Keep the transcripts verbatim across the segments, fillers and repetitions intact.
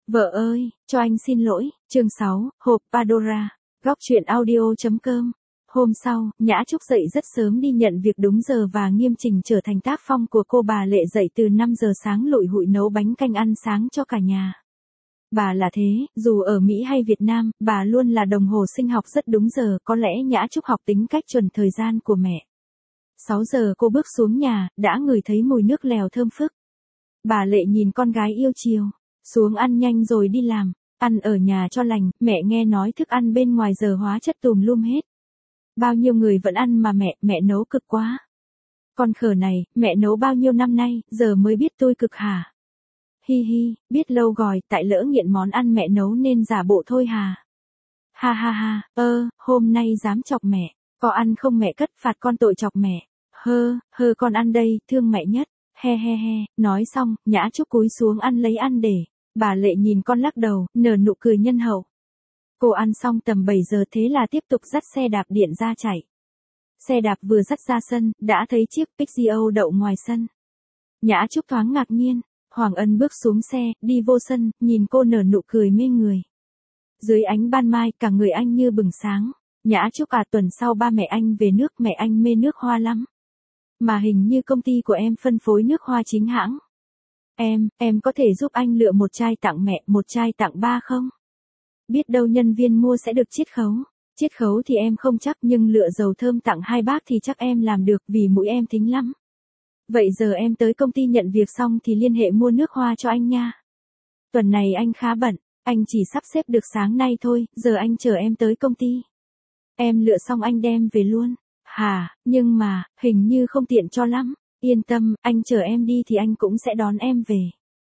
Vợ ơi, cho anh xin lỗi, chương sáu, hộp Pandora, góc truyện audio.com. Hôm sau, Nhã Trúc dậy rất sớm đi nhận việc đúng giờ và nghiêm chỉnh trở thành tác phong của cô. Bà Lệ dậy từ năm giờ sáng lụi hụi nấu bánh canh ăn sáng cho cả nhà. Bà là thế, dù ở Mỹ hay Việt Nam, bà luôn là đồng hồ sinh học rất đúng giờ, có lẽ Nhã Trúc học tính cách chuẩn thời gian của mẹ. sáu giờ cô bước xuống nhà, đã ngửi thấy mùi nước lèo thơm phức. Bà Lệ nhìn con gái yêu chiều, xuống ăn nhanh rồi đi làm, ăn ở nhà cho lành, mẹ nghe nói thức ăn bên ngoài giờ hóa chất tùm lum hết. Bao nhiêu người vẫn ăn mà mẹ, mẹ nấu cực quá. Con khờ này, mẹ nấu bao nhiêu năm nay, giờ mới biết tôi cực hả? Hi hi, biết lâu rồi, tại lỡ nghiện món ăn mẹ nấu nên giả bộ thôi hà. Ha ha ha, ơ, hôm nay dám chọc mẹ, có ăn không mẹ cất phạt con tội chọc mẹ. Hơ, hơ con ăn đây, thương mẹ nhất. He he he, nói xong, Nhã Trúc cúi xuống ăn lấy ăn để. Bà Lệ nhìn con lắc đầu, nở nụ cười nhân hậu. Cô ăn xong tầm bảy giờ thế là tiếp tục dắt xe đạp điện ra chạy. Xe đạp vừa dắt ra sân, đã thấy chiếc Pixio đậu ngoài sân. Nhã Trúc thoáng ngạc nhiên, Hoàng Ân bước xuống xe, đi vô sân, nhìn cô nở nụ cười mê người. Dưới ánh ban mai, cả người anh như bừng sáng. Nhã Trúc à, tuần sau ba mẹ anh về nước, mẹ anh mê nước hoa lắm. Mà hình như công ty của em phân phối nước hoa chính hãng. Em, em có thể giúp anh lựa một chai tặng mẹ, một chai tặng ba không? Biết đâu nhân viên mua sẽ được chiết khấu. Chiết khấu thì em không chắc, nhưng lựa dầu thơm tặng hai bác thì chắc em làm được, vì mũi em thính lắm. Vậy giờ em tới công ty nhận việc xong thì liên hệ mua nước hoa cho anh nha. Tuần này anh khá bận, anh chỉ sắp xếp được sáng nay thôi, giờ anh chờ em tới công ty. Em lựa xong anh đem về luôn. Hà, nhưng mà, hình như không tiện cho lắm. Yên tâm, anh chờ em đi thì anh cũng sẽ đón em về.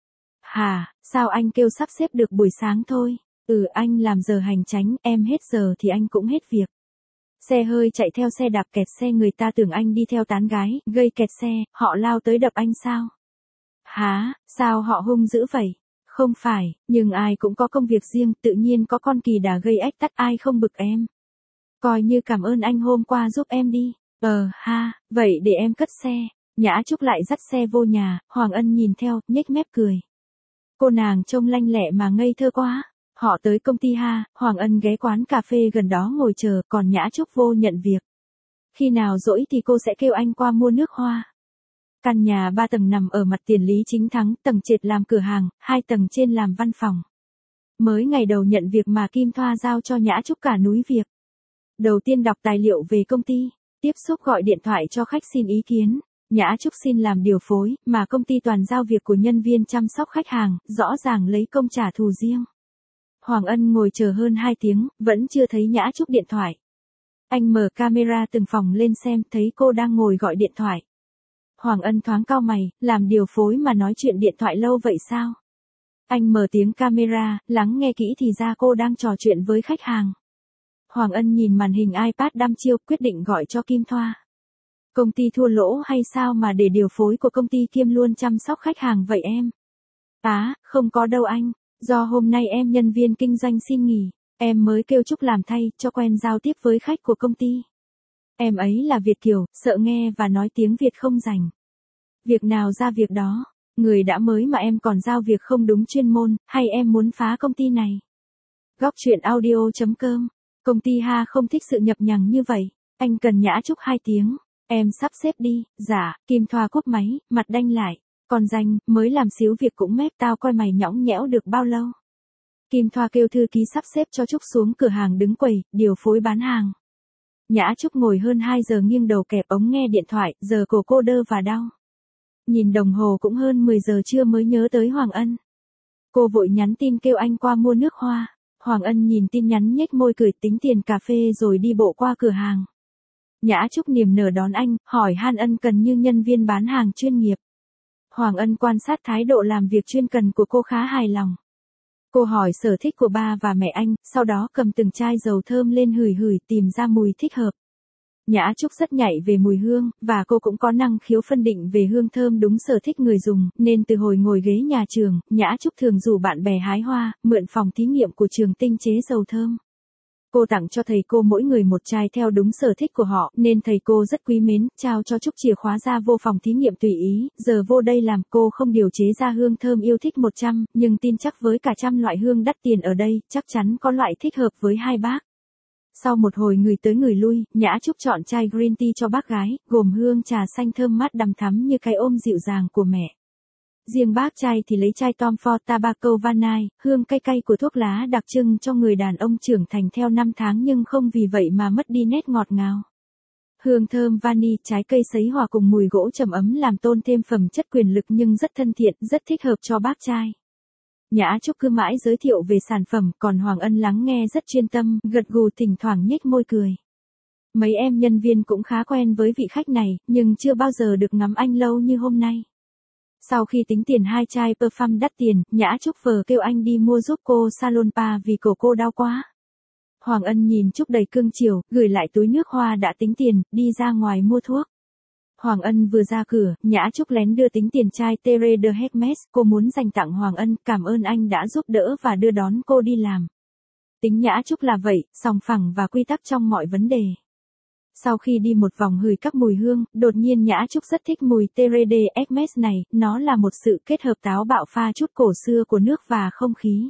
Hà, sao anh kêu sắp xếp được buổi sáng thôi? Ừ, anh làm giờ hành chánh, em hết giờ thì anh cũng hết việc. Xe hơi chạy theo xe đạp kẹt xe, người ta tưởng anh đi theo tán gái, gây kẹt xe, họ lao tới đập anh sao? Hả, sao họ hung dữ vậy? Không phải, nhưng ai cũng có công việc riêng, tự nhiên có con kỳ đà gây ách tắc, ai không bực em. Coi như cảm ơn anh hôm qua giúp em đi. Ờ ha, vậy để em cất xe. Nhã Trúc lại dắt xe vô nhà, Hoàng Ân nhìn theo, nhếch mép cười. Cô nàng trông lanh lẹ mà ngây thơ quá. Họ tới công ty ha, Hoàng Ân ghé quán cà phê gần đó ngồi chờ, còn Nhã Trúc vô nhận việc. Khi nào rỗi thì cô sẽ kêu anh qua mua nước hoa. Căn nhà ba tầng nằm ở mặt tiền Lý Chính Thắng, tầng trệt làm cửa hàng, hai tầng trên làm văn phòng. Mới ngày đầu nhận việc mà Kim Thoa giao cho Nhã Trúc cả núi việc. Đầu tiên đọc tài liệu về công ty, tiếp xúc gọi điện thoại cho khách xin ý kiến. Nhã Trúc xin làm điều phối, mà công ty toàn giao việc của nhân viên chăm sóc khách hàng, rõ ràng lấy công trả thù riêng. Hoàng Ân ngồi chờ hơn hai tiếng, vẫn chưa thấy Nhã Trúc điện thoại. Anh mở camera từng phòng lên xem, thấy cô đang ngồi gọi điện thoại. Hoàng Ân thoáng cau mày, làm điều phối mà nói chuyện điện thoại lâu vậy sao? Anh mở tiếng camera, lắng nghe kỹ thì ra cô đang trò chuyện với khách hàng. Hoàng Ân nhìn màn hình iPad đăm chiêu, quyết định gọi cho Kim Thoa. Công ty thua lỗ hay sao mà để điều phối của công ty kiêm luôn chăm sóc khách hàng vậy em? À, không có đâu anh, do hôm nay em nhân viên kinh doanh xin nghỉ, em mới kêu Trúc làm thay, cho quen giao tiếp với khách của công ty. Em ấy là Việt kiều, sợ nghe và nói tiếng Việt không rành. Việc nào ra việc đó, người đã mới mà em còn giao việc không đúng chuyên môn, hay em muốn phá công ty này? Góc truyện audio.com. Công ty ha không thích sự nhập nhằng như vậy, anh cần Nhã Trúc hai tiếng. Em sắp xếp đi. Dạ. Kim Thoa cúp máy, mặt đanh lại. Còn danh, mới làm xíu việc cũng mép, tao coi mày nhõng nhẽo được bao lâu. Kim Thoa kêu thư ký sắp xếp cho Trúc xuống cửa hàng đứng quầy, điều phối bán hàng. Nhã Trúc ngồi hơn hai giờ nghiêng đầu kẹp ống nghe điện thoại, giờ cổ cô đơ và đau. Nhìn đồng hồ cũng hơn mười giờ trưa mới nhớ tới Hoàng Ân. Cô vội nhắn tin kêu anh qua mua nước hoa. Hoàng Ân nhìn tin nhắn nhếch môi cười, tính tiền cà phê rồi đi bộ qua cửa hàng. Nhã Trúc niềm nở đón anh, hỏi han ân cần như nhân viên bán hàng chuyên nghiệp. Hoàng Ân quan sát thái độ làm việc chuyên cần của cô khá hài lòng. Cô hỏi sở thích của ba và mẹ anh, sau đó cầm từng chai dầu thơm lên hửi hửi tìm ra mùi thích hợp. Nhã Trúc rất nhạy về mùi hương, và cô cũng có năng khiếu phân định về hương thơm đúng sở thích người dùng, nên từ hồi ngồi ghế nhà trường, Nhã Trúc thường rủ bạn bè hái hoa, mượn phòng thí nghiệm của trường tinh chế dầu thơm. Cô tặng cho thầy cô mỗi người một chai theo đúng sở thích của họ, nên thầy cô rất quý mến, trao cho Trúc chìa khóa ra vô phòng thí nghiệm tùy ý, giờ vô đây làm cô không điều chế ra hương thơm yêu thích một trăm, nhưng tin chắc với cả trăm loại hương đắt tiền ở đây, chắc chắn có loại thích hợp với hai bác. Sau một hồi người tới người lui, Nhã Trúc chọn chai green tea cho bác gái, gồm hương trà xanh thơm mát đằm thắm như cái ôm dịu dàng của mẹ. Riêng bác trai thì lấy chai Tom Ford Tobacco Vanille, hương cay cay của thuốc lá đặc trưng cho người đàn ông trưởng thành theo năm tháng nhưng không vì vậy mà mất đi nét ngọt ngào. Hương thơm vani, trái cây sấy hòa cùng mùi gỗ trầm ấm làm tôn thêm phẩm chất quyền lực nhưng rất thân thiện, rất thích hợp cho bác trai. Nhã Trúc cứ mãi giới thiệu về sản phẩm, còn Hoàng Ân lắng nghe rất chuyên tâm, gật gù thỉnh thoảng nhếch môi cười. Mấy em nhân viên cũng khá quen với vị khách này, nhưng chưa bao giờ được ngắm anh lâu như hôm nay. Sau khi tính tiền hai chai perfume đắt tiền, Nhã Trúc vờ kêu anh đi mua giúp cô salon spa vì cổ cô đau quá. Hoàng Ân nhìn Trúc đầy cương chiều, gửi lại túi nước hoa đã tính tiền, đi ra ngoài mua thuốc. Hoàng Ân vừa ra cửa, Nhã Trúc lén đưa tính tiền chai Terre de Hermes, cô muốn dành tặng Hoàng Ân, cảm ơn anh đã giúp đỡ và đưa đón cô đi làm. Tính Nhã Trúc là vậy, sòng phẳng và quy tắc trong mọi vấn đề. Sau khi đi một vòng hửi các mùi hương, đột nhiên Nhã Trúc rất thích mùi Terre de Hermes này, nó là một sự kết hợp táo bạo pha chút cổ xưa của nước và không khí.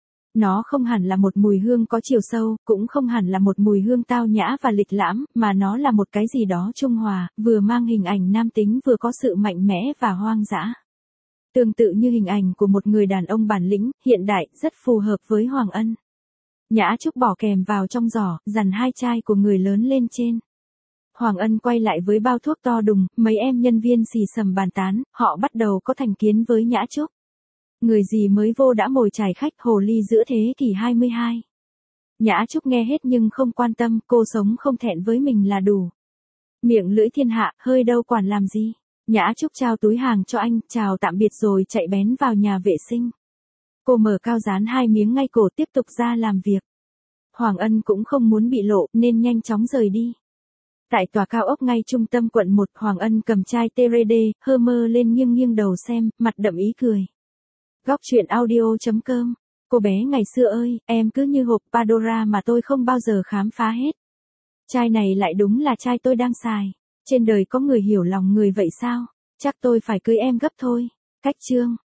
Nó không hẳn là một mùi hương có chiều sâu, cũng không hẳn là một mùi hương tao nhã và lịch lãm, mà nó là một cái gì đó trung hòa, vừa mang hình ảnh nam tính vừa có sự mạnh mẽ và hoang dã. Tương tự như hình ảnh của một người đàn ông bản lĩnh, hiện đại, rất phù hợp với Hoàng Ân. Nhã Trúc bỏ kèm vào trong giỏ, dằn hai chai của người lớn lên trên. Hoàng Ân quay lại với bao thuốc to đùng, mấy em nhân viên xì xầm bàn tán, họ bắt đầu có thành kiến với Nhã Trúc. Người gì mới vô đã mồi chài khách hồ ly giữa thế kỷ hai mươi hai. Nhã Trúc nghe hết nhưng không quan tâm, cô sống không thẹn với mình là đủ. Miệng lưỡi thiên hạ, hơi đâu quản làm gì. Nhã Trúc trao túi hàng cho anh, chào tạm biệt rồi chạy bén vào nhà vệ sinh. Cô mở cao dán hai miếng ngay cổ tiếp tục ra làm việc. Hoàng Ân cũng không muốn bị lộ nên nhanh chóng rời đi. Tại tòa cao ốc ngay trung tâm quận một, Hoàng Ân cầm chai Terre de Hermes lên nghiêng nghiêng đầu xem, mặt đậm ý cười. Góc truyện audio chấm com. Cô bé ngày xưa ơi, em cứ như hộp Pandora mà tôi không bao giờ khám phá hết. Chai này lại đúng là chai tôi đang xài. Trên đời có người hiểu lòng người vậy sao? Chắc tôi phải cưới em gấp thôi. Cách chương.